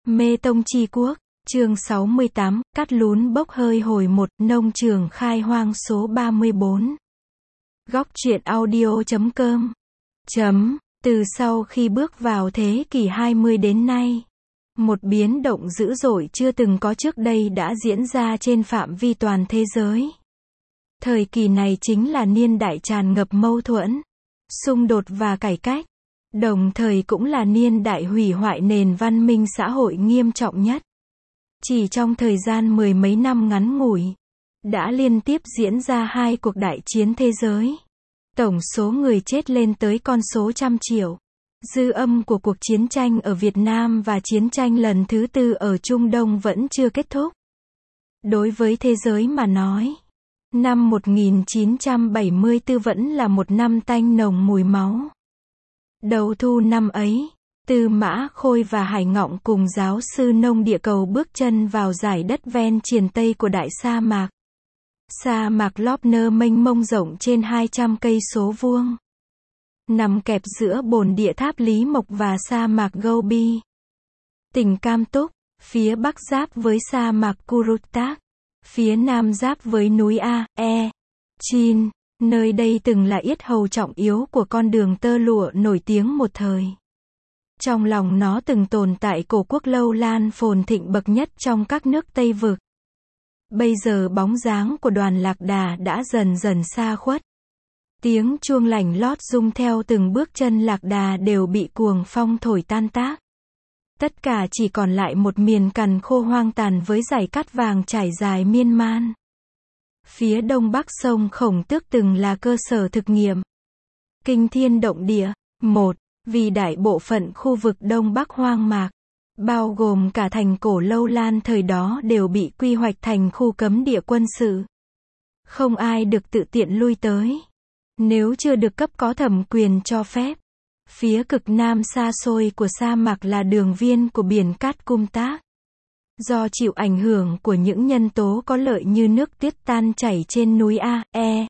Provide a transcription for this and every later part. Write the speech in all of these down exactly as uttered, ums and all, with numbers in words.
Mê Tông Chi Quốc, chương sáu mươi tám, cắt lún bốc hơi hồi một, nông trường khai hoang số ba mươi bốn. Góc truyện audio chấm com. Chấm, từ sau khi bước vào thế kỷ hai mươi đến nay, một biến động dữ dội chưa từng có trước đây đã diễn ra trên phạm vi toàn thế giới. Thời kỳ này chính là niên đại tràn ngập mâu thuẫn, xung đột và cải cách, đồng thời cũng là niên đại hủy hoại nền văn minh xã hội nghiêm trọng nhất. Chỉ trong thời gian mười mấy năm ngắn ngủi, đã liên tiếp diễn ra hai cuộc đại chiến thế giới. Tổng số người chết lên tới con số trăm triệu. Dư âm của cuộc chiến tranh ở Việt Nam và chiến tranh lần thứ tư ở Trung Đông vẫn chưa kết thúc. Đối với thế giới mà nói, năm một nghìn chín trăm bảy mươi tư vẫn là một năm tanh nồng mùi máu. Đầu thu năm ấy, Tư Mã Khôi và Hải Ngọng cùng giáo sư nông địa cầu bước chân vào dải đất ven triền Tây của đại sa mạc. Sa mạc Lopner mênh mông rộng trên hai trăm cây số vuông, nằm kẹp giữa bồn địa tháp Lý Mộc và sa mạc Gobi. Tỉnh Cam Túc, phía bắc giáp với sa mạc Kurutak, phía nam giáp với núi A, E, Chin. Nơi đây từng là yết hầu trọng yếu của con đường tơ lụa nổi tiếng một thời. Trong lòng nó từng tồn tại cổ quốc lâu lan phồn thịnh bậc nhất trong các nước Tây Vực. Bây giờ bóng dáng của đoàn Lạc Đà đã dần dần xa khuất. Tiếng chuông lành lót rung theo từng bước chân Lạc Đà đều bị cuồng phong thổi tan tác. Tất cả chỉ còn lại một miền cằn khô hoang tàn với dải cát vàng trải dài miên man. Phía đông bắc sông Khổng Tước từng là cơ sở thực nghiệm. Kinh thiên động địa. một. Vì đại bộ phận khu vực đông bắc hoang mạc, bao gồm cả thành cổ Lâu Lan thời đó đều bị quy hoạch thành khu cấm địa quân sự. Không ai được tự tiện lui tới, nếu chưa được cấp có thẩm quyền cho phép. Phía cực nam xa xôi của sa mạc là đường viên của biển cát Cung Tác. Do chịu ảnh hưởng của những nhân tố có lợi như nước tuyết tan chảy trên núi A, E,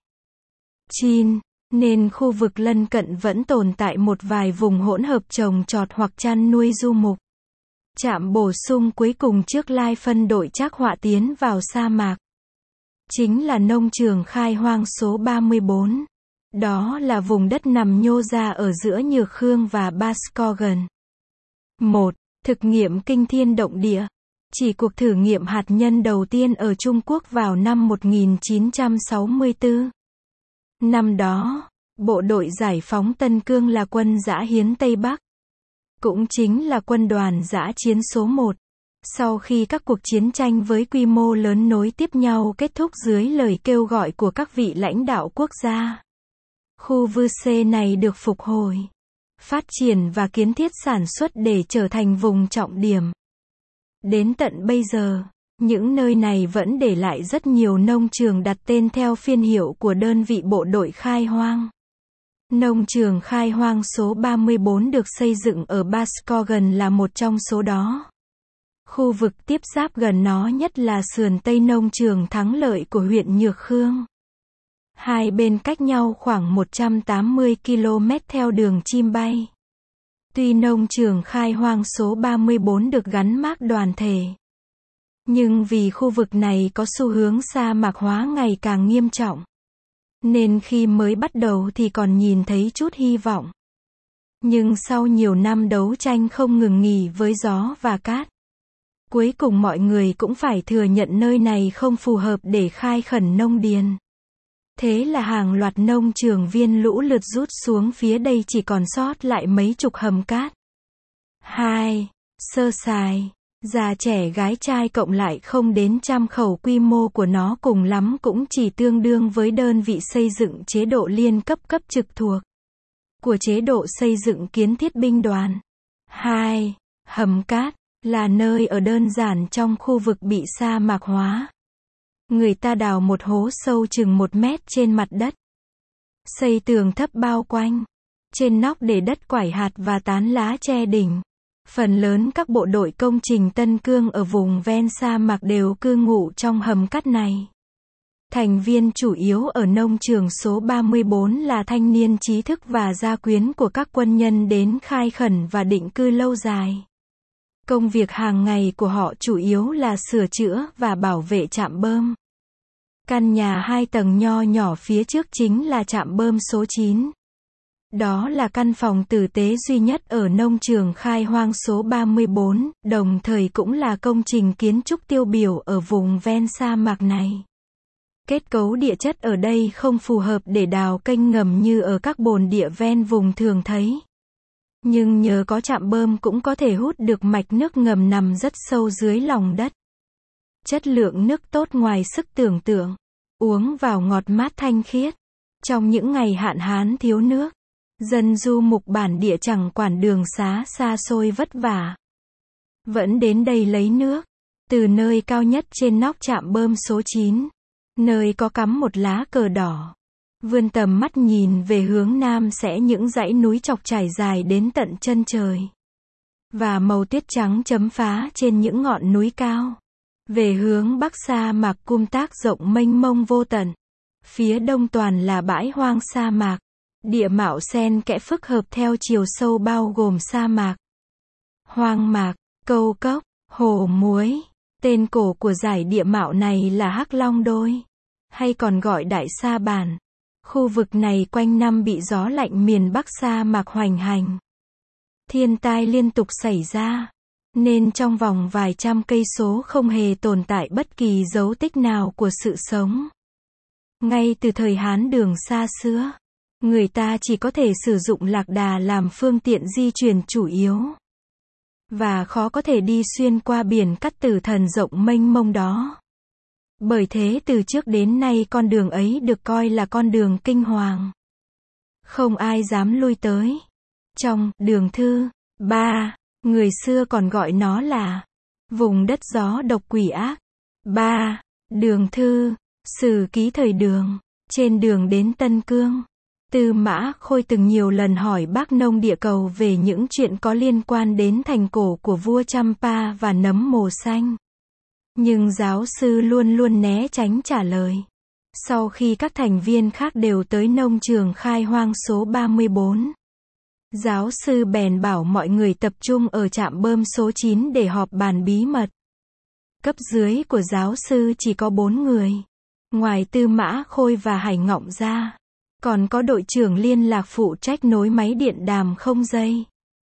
Chin, nên khu vực lân cận vẫn tồn tại một vài vùng hỗn hợp trồng trọt hoặc chăn nuôi du mục. Trạm bổ sung cuối cùng trước lai phân đội Trác Họa tiến vào sa mạc chính là nông trường khai hoang số ba mươi bốn. Đó là vùng đất nằm nhô ra ở giữa Nhược Khương và Baskogen. một. Thực nghiệm kinh thiên động địa. Chỉ cuộc thử nghiệm hạt nhân đầu tiên ở Trung Quốc vào năm một nghìn chín trăm sáu mươi tư. Năm đó, bộ đội giải phóng Tân Cương là quân dã hiến Tây Bắc. Cũng chính là quân đoàn dã chiến số một. Sau khi các cuộc chiến tranh với quy mô lớn nối tiếp nhau kết thúc dưới lời kêu gọi của các vị lãnh đạo quốc gia, khu vư xê này được phục hồi, phát triển và kiến thiết sản xuất để trở thành vùng trọng điểm. Đến tận bây giờ, những nơi này vẫn để lại rất nhiều nông trường đặt tên theo phiên hiệu của đơn vị bộ đội khai hoang. Nông trường khai hoang số ba mươi bốn được xây dựng ở Baskogen là một trong số đó. Khu vực tiếp giáp gần nó nhất là sườn Tây nông trường Thắng Lợi của huyện Nhược Khương. Hai bên cách nhau khoảng một trăm tám mươi ki lô mét theo đường chim bay. Tuy nông trường khai hoang số ba mươi bốn được gắn mác đoàn thể, nhưng vì khu vực này có xu hướng sa mạc hóa ngày càng nghiêm trọng, nên khi mới bắt đầu thì còn nhìn thấy chút hy vọng. Nhưng sau nhiều năm đấu tranh không ngừng nghỉ với gió và cát, cuối cùng mọi người cũng phải thừa nhận nơi này không phù hợp để khai khẩn nông điền. Thế là hàng loạt nông trường viên lũ lượt rút xuống phía đây, chỉ còn sót lại mấy chục hầm cát. hai. Sơ sài. Già trẻ gái trai cộng lại không đến trăm khẩu, quy mô của nó cùng lắm cũng chỉ tương đương với đơn vị xây dựng chế độ liên cấp cấp trực thuộc của chế độ xây dựng kiến thiết binh đoàn. hai. Hầm cát là nơi ở đơn giản trong khu vực bị sa mạc hóa. Người ta đào một hố sâu chừng một mét trên mặt đất, xây tường thấp bao quanh, trên nóc để đất quải hạt và tán lá che đỉnh. Phần lớn các bộ đội công trình Tân Cương ở vùng ven sa mạc đều cư ngụ trong hầm cát này. Thành viên chủ yếu ở nông trường số ba mươi bốn là thanh niên trí thức và gia quyến của các quân nhân đến khai khẩn và định cư lâu dài. Công việc hàng ngày của họ chủ yếu là sửa chữa và bảo vệ trạm bơm. Căn nhà hai tầng nho nhỏ phía trước chính là trạm bơm số chín. Đó là căn phòng tử tế duy nhất ở nông trường khai hoang số ba mươi bốn, đồng thời cũng là công trình kiến trúc tiêu biểu ở vùng ven sa mạc này. Kết cấu địa chất ở đây không phù hợp để đào kênh ngầm như ở các bồn địa ven vùng thường thấy. Nhưng nhờ có trạm bơm cũng có thể hút được mạch nước ngầm nằm rất sâu dưới lòng đất. Chất lượng nước tốt ngoài sức tưởng tượng. Uống vào ngọt mát thanh khiết. Trong những ngày hạn hán thiếu nước, dân du mục bản địa chẳng quản đường xá xa xôi vất vả, vẫn đến đây lấy nước. Từ nơi cao nhất trên nóc trạm bơm số chín, nơi có cắm một lá cờ đỏ, vươn tầm mắt nhìn về hướng nam sẽ những dãy núi chọc trải dài đến tận chân trời. Và màu tuyết trắng chấm phá trên những ngọn núi cao. Về hướng bắc sa mạc Kum Tác rộng mênh mông vô tận. Phía đông toàn là bãi hoang sa mạc. Địa mạo xen kẽ phức hợp theo chiều sâu bao gồm sa mạc, hoang mạc, câu cốc, hồ muối. Tên cổ của giải địa mạo này là Hắc Long Đôi, hay còn gọi Đại Sa Bản. Khu vực này quanh năm bị gió lạnh miền Bắc sa mạc hoành hành. Thiên tai liên tục xảy ra, nên trong vòng vài trăm cây số không hề tồn tại bất kỳ dấu tích nào của sự sống. Ngay từ thời Hán Đường xa xưa, người ta chỉ có thể sử dụng lạc đà làm phương tiện di chuyển chủ yếu. Và khó có thể đi xuyên qua biển Cát Tử Thần rộng mênh mông đó. Bởi thế từ trước đến nay con đường ấy được coi là con đường kinh hoàng. Không ai dám lui tới. Trong Đường Thư ba, người xưa còn gọi nó là vùng đất gió độc quỷ ác. ba. Đường Thư, Sử ký thời Đường. Trên đường đến Tân Cương, Tư Mã Khôi từng nhiều lần hỏi Bác Nông Địa Cầu về những chuyện có liên quan đến thành cổ của vua Champa và nấm mồ xanh. Nhưng giáo sư luôn luôn né tránh trả lời. Sau khi các thành viên khác đều tới nông trường khai hoang số ba mươi bốn, giáo sư bèn bảo mọi người tập trung ở trạm bơm số chín để họp bàn bí mật. Cấp dưới của giáo sư chỉ có bốn người. Ngoài Tư Mã Khôi và Hải Ngọng ra, còn có đội trưởng liên lạc phụ trách nối máy điện đàm không dây.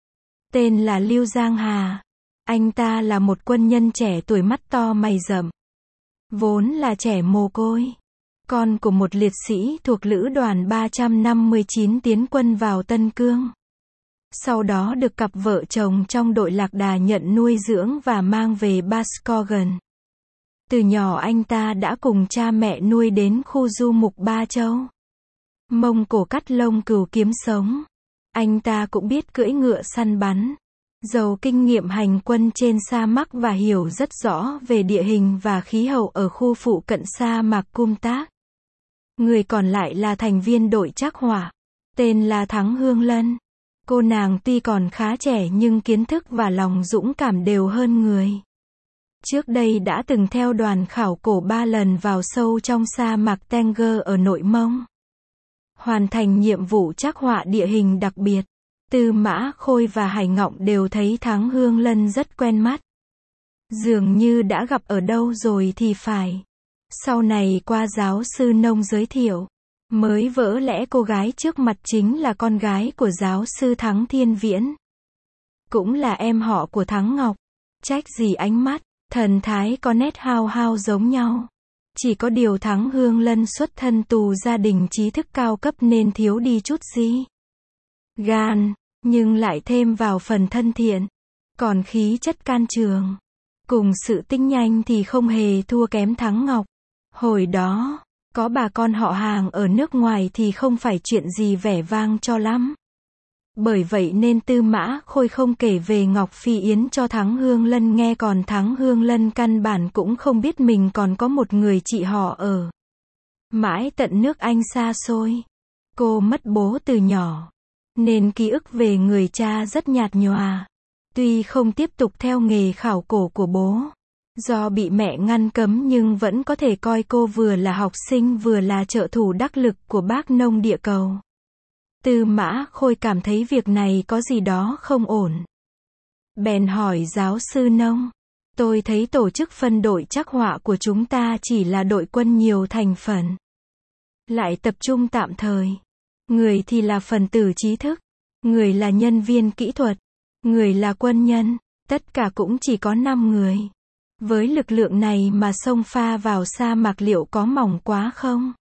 Tên là Lưu Giang Hà. Anh ta là một quân nhân trẻ tuổi mắt to mày rậm. Vốn là trẻ mồ côi. Con của một liệt sĩ thuộc lữ đoàn ba trăm năm mươi chín tiến quân vào Tân Cương. Sau đó được cặp vợ chồng trong đội lạc đà nhận nuôi dưỡng và mang về Bascogan. Từ nhỏ anh ta đã cùng cha mẹ nuôi đến khu du mục Ba Châu. Mông Cổ cắt lông cừu kiếm sống. Anh ta cũng biết cưỡi ngựa săn bắn. Giàu kinh nghiệm hành quân trên sa mạc và hiểu rất rõ về địa hình và khí hậu ở khu phụ cận sa mạc Kum Tác. Người còn lại là thành viên đội trắc hỏa. Tên là Thắng Hương Lân. Cô nàng tuy còn khá trẻ nhưng kiến thức và lòng dũng cảm đều hơn người. Trước đây đã từng theo đoàn khảo cổ ba lần vào sâu trong sa mạc Tenger ở Nội Mông. Hoàn thành nhiệm vụ trắc họa địa hình đặc biệt. Tư Mã Khôi và Hải Ngọng đều thấy Thắng Hương Lân rất quen mắt. Dường như đã gặp ở đâu rồi thì phải. Sau này qua giáo sư nông giới thiệu, mới vỡ lẽ cô gái trước mặt chính là con gái của giáo sư Thắng Thiên Viễn. Cũng là em họ của Thắng Ngọc. Trách gì ánh mắt, thần thái có nét hao hao giống nhau. Chỉ có điều Thắng Hương Lân xuất thân tù gia đình trí thức cao cấp nên thiếu đi chút gì. Gan, nhưng lại thêm vào phần thân thiện. Còn khí chất can trường, cùng sự tinh nhanh thì không hề thua kém Thắng Ngọc. Hồi đó, có bà con họ hàng ở nước ngoài thì không phải chuyện gì vẻ vang cho lắm. Bởi vậy nên Tư Mã Khôi không kể về Ngọc Phi Yến cho Thắng Hương Lân nghe, còn Thắng Hương Lân căn bản cũng không biết mình còn có một người chị họ ở mãi tận nước Anh xa xôi. Cô mất bố từ nhỏ, nên ký ức về người cha rất nhạt nhòa. Tuy không tiếp tục theo nghề khảo cổ của bố, do bị mẹ ngăn cấm, nhưng vẫn có thể coi cô vừa là học sinh vừa là trợ thủ đắc lực của Bác Nông Địa Cầu. Tư Mã Khôi cảm thấy việc này có gì đó không ổn. Bèn hỏi giáo sư Nông. Tôi thấy tổ chức phân đội trắc họa của chúng ta chỉ là đội quân nhiều thành phần. Lại tập trung tạm thời. Người thì là phần tử trí thức. Người là nhân viên kỹ thuật. Người là quân nhân. Tất cả cũng chỉ có năm người. Với lực lượng này mà xông pha vào sa mạc liệu có mỏng quá không?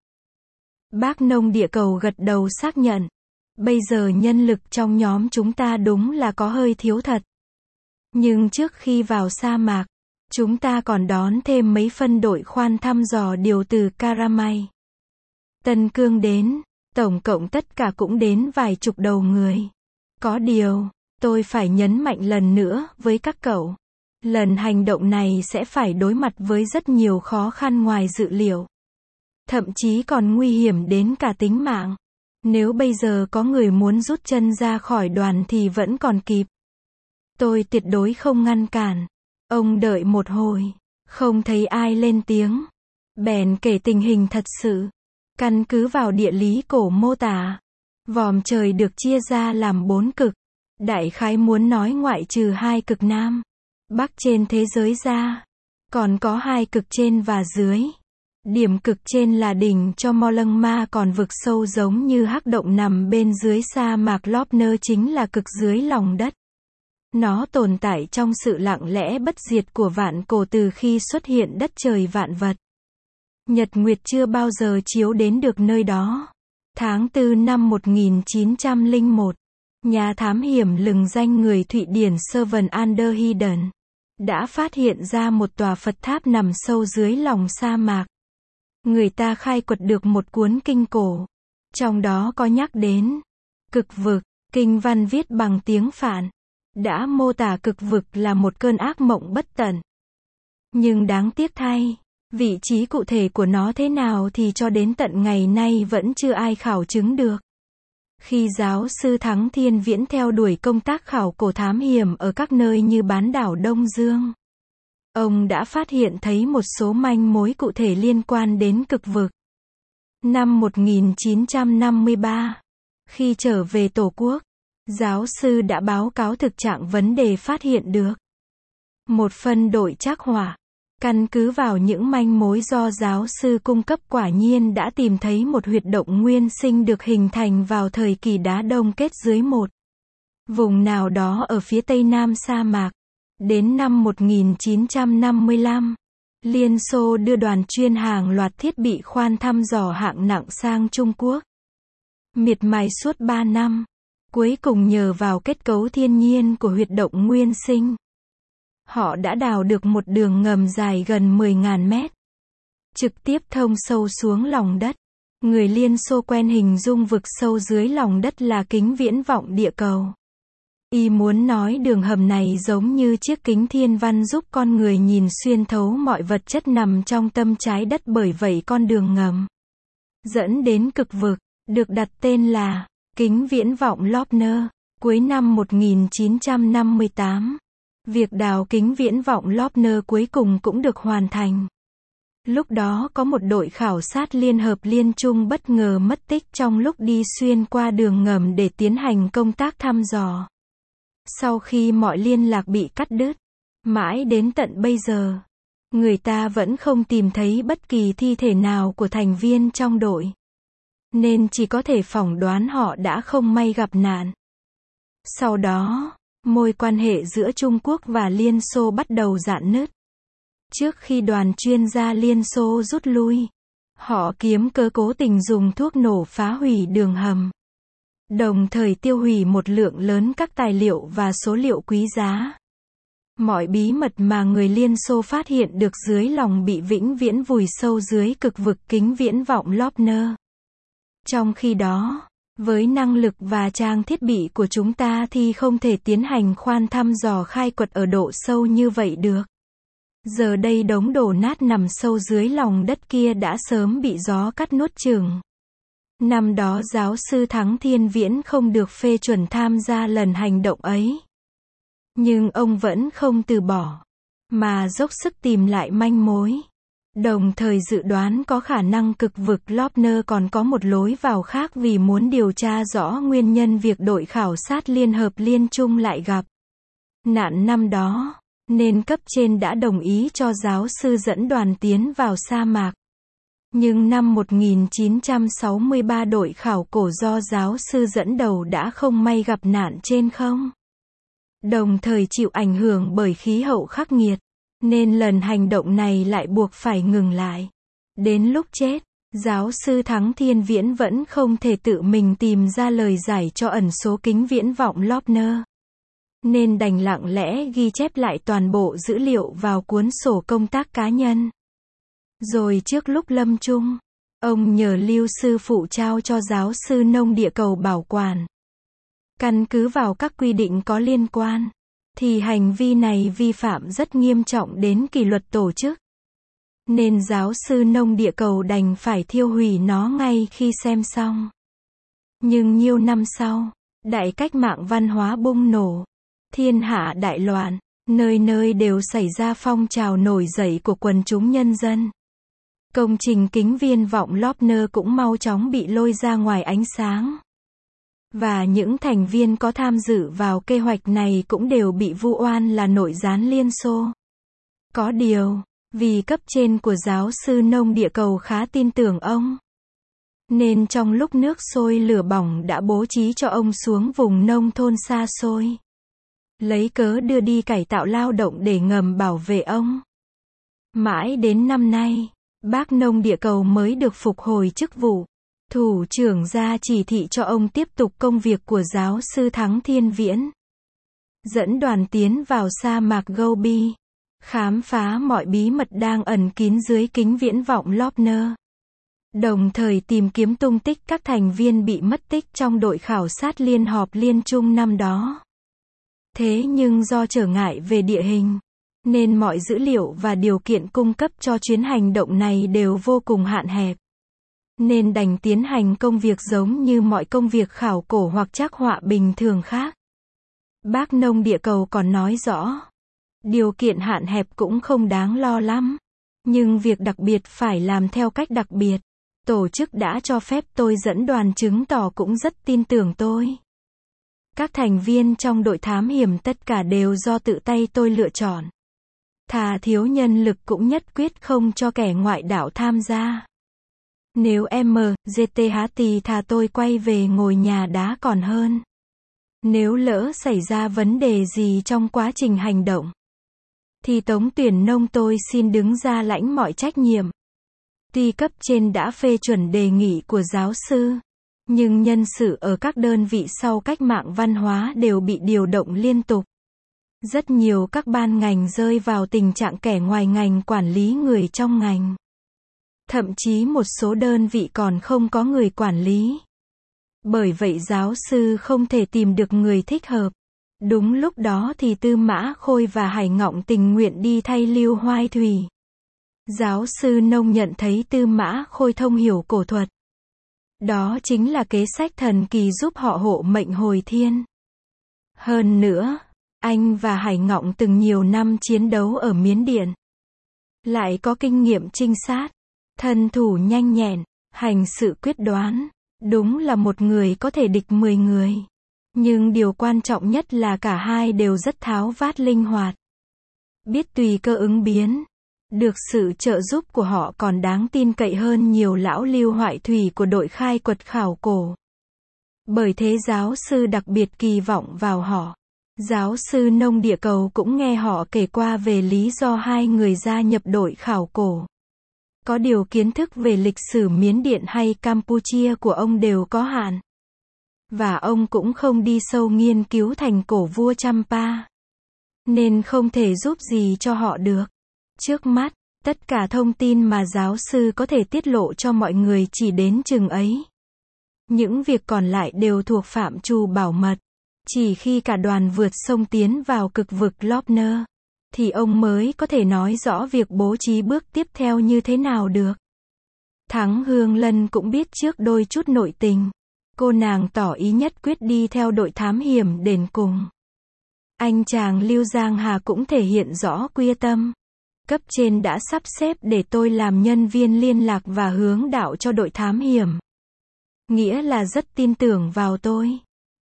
Bác Nông địa cầu gật đầu xác nhận. Bây giờ nhân lực trong nhóm chúng ta đúng là có hơi thiếu thật. Nhưng trước khi vào sa mạc, chúng ta còn đón thêm mấy phân đội khoan thăm dò điều từ Karamay, Tân Cương đến, tổng cộng tất cả cũng đến vài chục đầu người. Có điều, tôi phải nhấn mạnh lần nữa với các cậu. Lần hành động này sẽ phải đối mặt với rất nhiều khó khăn ngoài dự liệu. Thậm chí còn nguy hiểm đến cả tính mạng. Nếu bây giờ có người muốn rút chân ra khỏi đoàn thì vẫn còn kịp. Tôi tuyệt đối không ngăn cản. Ông đợi một hồi, không thấy ai lên tiếng. Bèn kể tình hình thật sự. Căn cứ vào địa lý cổ mô tả, vòm trời được chia ra làm bốn cực. Đại khái muốn nói ngoại trừ hai cực Nam, Bắc trên thế giới ra, còn có hai cực trên và dưới. Điểm cực trên là đỉnh cho Lăng Ma, còn vực sâu giống như hắc động nằm bên dưới sa mạc Lopner chính là cực dưới lòng đất. Nó tồn tại trong sự lặng lẽ bất diệt của vạn cổ từ khi xuất hiện đất trời vạn vật. Nhật nguyệt chưa bao giờ chiếu đến được nơi đó. Tháng tư năm một nghìn chín trăm lẻ một, nhà thám hiểm lừng danh người Thụy Điển Søren Anderheden đã phát hiện ra một tòa Phật tháp nằm sâu dưới lòng sa mạc. Người ta khai quật được một cuốn kinh cổ, trong đó có nhắc đến cực vực. Kinh văn viết bằng tiếng Phạn đã mô tả cực vực là một cơn ác mộng bất tận. Nhưng đáng tiếc thay, vị trí cụ thể của nó thế nào thì cho đến tận ngày nay vẫn chưa ai khảo chứng được. Khi giáo sư Thắng Thiên Viễn theo đuổi công tác khảo cổ thám hiểm ở các nơi như bán đảo Đông Dương, ông đã phát hiện thấy một số manh mối cụ thể liên quan đến cực vực. Năm một nghìn chín trăm năm mươi ba, khi trở về Tổ quốc, giáo sư đã báo cáo thực trạng vấn đề phát hiện được. Một phân đội trắc họa, căn cứ vào những manh mối do giáo sư cung cấp, quả nhiên đã tìm thấy một huyệt động nguyên sinh được hình thành vào thời kỳ đá đông kết dưới một vùng nào đó ở phía tây nam sa mạc. Đến năm một nghìn chín trăm năm mươi lăm, Liên Xô đưa đoàn chuyên hàng loạt thiết bị khoan thăm dò hạng nặng sang Trung Quốc. Miệt mài suốt ba năm, cuối cùng nhờ vào kết cấu thiên nhiên của huyệt động nguyên sinh, họ đã đào được một đường ngầm dài gần mười nghìn mét, trực tiếp thông sâu xuống lòng đất. Người Liên Xô quen hình dung vực sâu dưới lòng đất là kính viễn vọng địa cầu. Y muốn nói đường hầm này giống như chiếc kính thiên văn giúp con người nhìn xuyên thấu mọi vật chất nằm trong tâm trái đất, bởi vậy con đường ngầm dẫn đến cực vực được đặt tên là kính viễn vọng Lopner. Cuối năm một nghìn chín trăm năm mươi tám, việc đào kính viễn vọng Lopner cuối cùng cũng được hoàn thành. Lúc đó có một đội khảo sát Liên Hợp Liên Trung bất ngờ mất tích trong lúc đi xuyên qua đường ngầm để tiến hành công tác thăm dò. Sau khi mọi liên lạc bị cắt đứt, mãi đến tận bây giờ, người ta vẫn không tìm thấy bất kỳ thi thể nào của thành viên trong đội, nên chỉ có thể phỏng đoán họ đã không may gặp nạn. Sau đó, mối quan hệ giữa Trung Quốc và Liên Xô bắt đầu rạn nứt. Trước khi đoàn chuyên gia Liên Xô rút lui, họ kiếm cớ cố tình dùng thuốc nổ phá hủy đường hầm, đồng thời tiêu hủy một lượng lớn các tài liệu và số liệu quý giá. Mọi bí mật mà người Liên Xô phát hiện được dưới lòng bị vĩnh viễn vùi sâu dưới cực vực kính viễn vọng Lopner. Trong khi đó, với năng lực và trang thiết bị của chúng ta thì không thể tiến hành khoan thăm dò khai quật ở độ sâu như vậy được. Giờ đây đống đổ nát nằm sâu dưới lòng đất kia đã sớm bị gió cắt nuốt chửng. Năm đó giáo sư Thắng Thiên Viễn không được phê chuẩn tham gia lần hành động ấy. Nhưng ông vẫn không từ bỏ, mà dốc sức tìm lại manh mối. Đồng thời dự đoán có khả năng cực vực Lopner còn có một lối vào khác vì muốn điều tra rõ nguyên nhân việc đội khảo sát Liên Hợp Liên Trung lại gặp nạn năm đó, nên cấp trên đã đồng ý cho giáo sư dẫn đoàn tiến vào sa mạc. Nhưng năm một nghìn chín trăm sáu mươi ba đội khảo cổ do giáo sư dẫn đầu đã không may gặp nạn trên không. Đồng thời chịu ảnh hưởng bởi khí hậu khắc nghiệt, nên lần hành động này lại buộc phải ngừng lại. Đến lúc chết, giáo sư Thắng Thiên Viễn vẫn không thể tự mình tìm ra lời giải cho ẩn số kính viễn vọng Loebner, nên đành lặng lẽ ghi chép lại toàn bộ dữ liệu vào cuốn sổ công tác cá nhân. Rồi trước lúc lâm chung, ông nhờ lưu sư phụ trao cho giáo sư nông địa cầu bảo quản. Căn cứ vào các quy định có liên quan, thì hành vi này vi phạm rất nghiêm trọng đến kỷ luật tổ chức. Nên giáo sư nông địa cầu đành phải thiêu hủy nó ngay khi xem xong. Nhưng nhiều năm sau, đại cách mạng văn hóa bùng nổ, thiên hạ đại loạn, nơi nơi đều xảy ra phong trào nổi dậy của quần chúng nhân dân. Công trình kính viễn vọng Loebner cũng mau chóng bị lôi ra ngoài ánh sáng. Và những thành viên có tham dự vào kế hoạch này cũng đều bị vu oan là nội gián Liên Xô. Có điều, vì cấp trên của giáo sư nông địa cầu khá tin tưởng ông, nên trong lúc nước sôi lửa bỏng đã bố trí cho ông xuống vùng nông thôn xa xôi, lấy cớ đưa đi cải tạo lao động để ngầm bảo vệ ông. Mãi đến năm nay, bác nông địa cầu mới được phục hồi chức vụ. Thủ trưởng ra chỉ thị cho ông tiếp tục công việc của giáo sư Thắng Thiên Viễn. Dẫn đoàn tiến vào sa mạc Gobi, khám phá mọi bí mật đang ẩn kín dưới kính viễn vọng Loebner. Đồng thời tìm kiếm tung tích các thành viên bị mất tích trong đội khảo sát liên họp liên trung năm đó. Thế nhưng do trở ngại về địa hình, nên mọi dữ liệu và điều kiện cung cấp cho chuyến hành động này đều vô cùng hạn hẹp. Nên đành tiến hành công việc giống như mọi công việc khảo cổ hoặc trắc họa bình thường khác. Bác nông địa cầu còn nói rõ, điều kiện hạn hẹp cũng không đáng lo lắm, nhưng việc đặc biệt phải làm theo cách đặc biệt. Tổ chức đã cho phép tôi dẫn đoàn chứng tỏ cũng rất tin tưởng tôi. Các thành viên trong đội thám hiểm tất cả đều do tự tay tôi lựa chọn. Thà thiếu nhân lực cũng nhất quyết không cho kẻ ngoại đạo tham gia. Nếu em giê tê hát thì thà tôi quay về ngồi nhà đá còn hơn. Nếu lỡ xảy ra vấn đề gì trong quá trình hành động, thì Tống Tuyển Nông tôi xin đứng ra lãnh mọi trách nhiệm. Tuy cấp trên đã phê chuẩn đề nghị của giáo sư, nhưng nhân sự ở các đơn vị sau cách mạng văn hóa đều bị điều động liên tục. Rất nhiều các ban ngành rơi vào tình trạng kẻ ngoài ngành quản lý người trong ngành. Thậm chí một số đơn vị còn không có người quản lý. Bởi vậy giáo sư không thể tìm được người thích hợp. Đúng lúc đó thì Tư Mã Khôi và Hải Ngọng tình nguyện đi thay Lưu Hoai Thủy. Giáo sư Nông nhận thấy Tư Mã Khôi thông hiểu cổ thuật. Đó chính là kế sách thần kỳ giúp họ hộ mệnh hồi thiên. Hơn nữa, anh và Hải Ngọng từng nhiều năm chiến đấu ở Miến Điện. Lại có kinh nghiệm trinh sát, thân thủ nhanh nhẹn, hành sự quyết đoán. Đúng là một người có thể địch mười người. Nhưng điều quan trọng nhất là cả hai đều rất tháo vát linh hoạt. Biết tùy cơ ứng biến. Được sự trợ giúp của họ còn đáng tin cậy hơn nhiều lão Lưu Hoại Thủy của đội khai quật khảo cổ. Bởi thế giáo sư đặc biệt kỳ vọng vào họ. Giáo sư Nông địa cầu cũng nghe họ kể qua về lý do hai người gia nhập đội khảo cổ. Có điều kiến thức về lịch sử Miến Điện hay Campuchia của ông đều có hạn. Và ông cũng không đi sâu nghiên cứu thành cổ vua Champa. Nên không thể giúp gì cho họ được. Trước mắt, tất cả thông tin mà giáo sư có thể tiết lộ cho mọi người chỉ đến chừng ấy. Những việc còn lại đều thuộc phạm trù bảo mật. Chỉ khi cả đoàn vượt sông tiến vào cực vực Loebner, thì ông mới có thể nói rõ việc bố trí bước tiếp theo như thế nào được. Thắng Hương Lân cũng biết trước đôi chút nội tình. Cô nàng tỏ ý nhất quyết đi theo đội thám hiểm đền cùng. Anh chàng Lưu Giang Hà cũng thể hiện rõ quyết tâm. Cấp trên đã sắp xếp để tôi làm nhân viên liên lạc và hướng đạo cho đội thám hiểm. Nghĩa là rất tin tưởng vào tôi.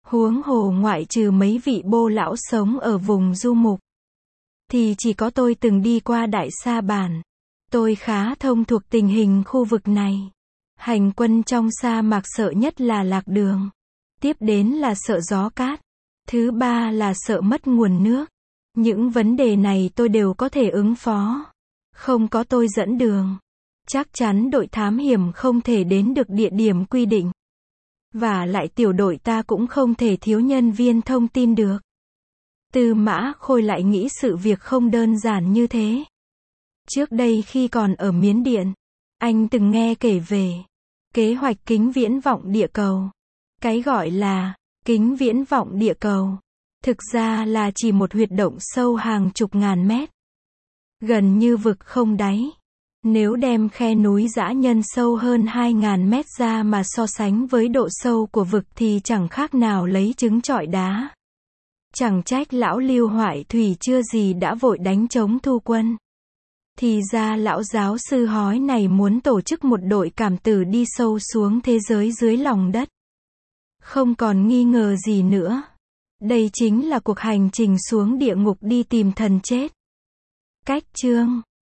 Huống hồ ngoại trừ mấy vị bô lão sống ở vùng du mục, thì chỉ có tôi từng đi qua Đại Sa Bản. Tôi khá thông thuộc tình hình khu vực này. Hành quân trong sa mạc sợ nhất là lạc đường. Tiếp đến là sợ gió cát. Thứ ba là sợ mất nguồn nước. Những vấn đề này tôi đều có thể ứng phó. Không có tôi dẫn đường, chắc chắn đội thám hiểm không thể đến được địa điểm quy định. Và lại tiểu đội ta cũng không thể thiếu nhân viên thông tin được. Tư Mã Khôi lại nghĩ sự việc không đơn giản như thế. Trước đây khi còn ở Miến Điện, anh từng nghe kể về kế hoạch kính viễn vọng địa cầu. Cái gọi là kính viễn vọng địa cầu, thực ra là chỉ một huyệt động sâu hàng chục ngàn mét, gần như vực không đáy. Nếu đem khe núi dã nhân sâu hơn hai ngàn mét ra mà so sánh với độ sâu của vực thì chẳng khác nào lấy trứng trọi đá. Chẳng trách lão Lưu Hoại Thủy chưa gì đã vội đánh chống thu quân. Thì ra lão giáo sư hói này muốn tổ chức một đội cảm tử đi sâu xuống thế giới dưới lòng đất. Không còn nghi ngờ gì nữa. Đây chính là cuộc hành trình xuống địa ngục đi tìm thần chết. Cách chương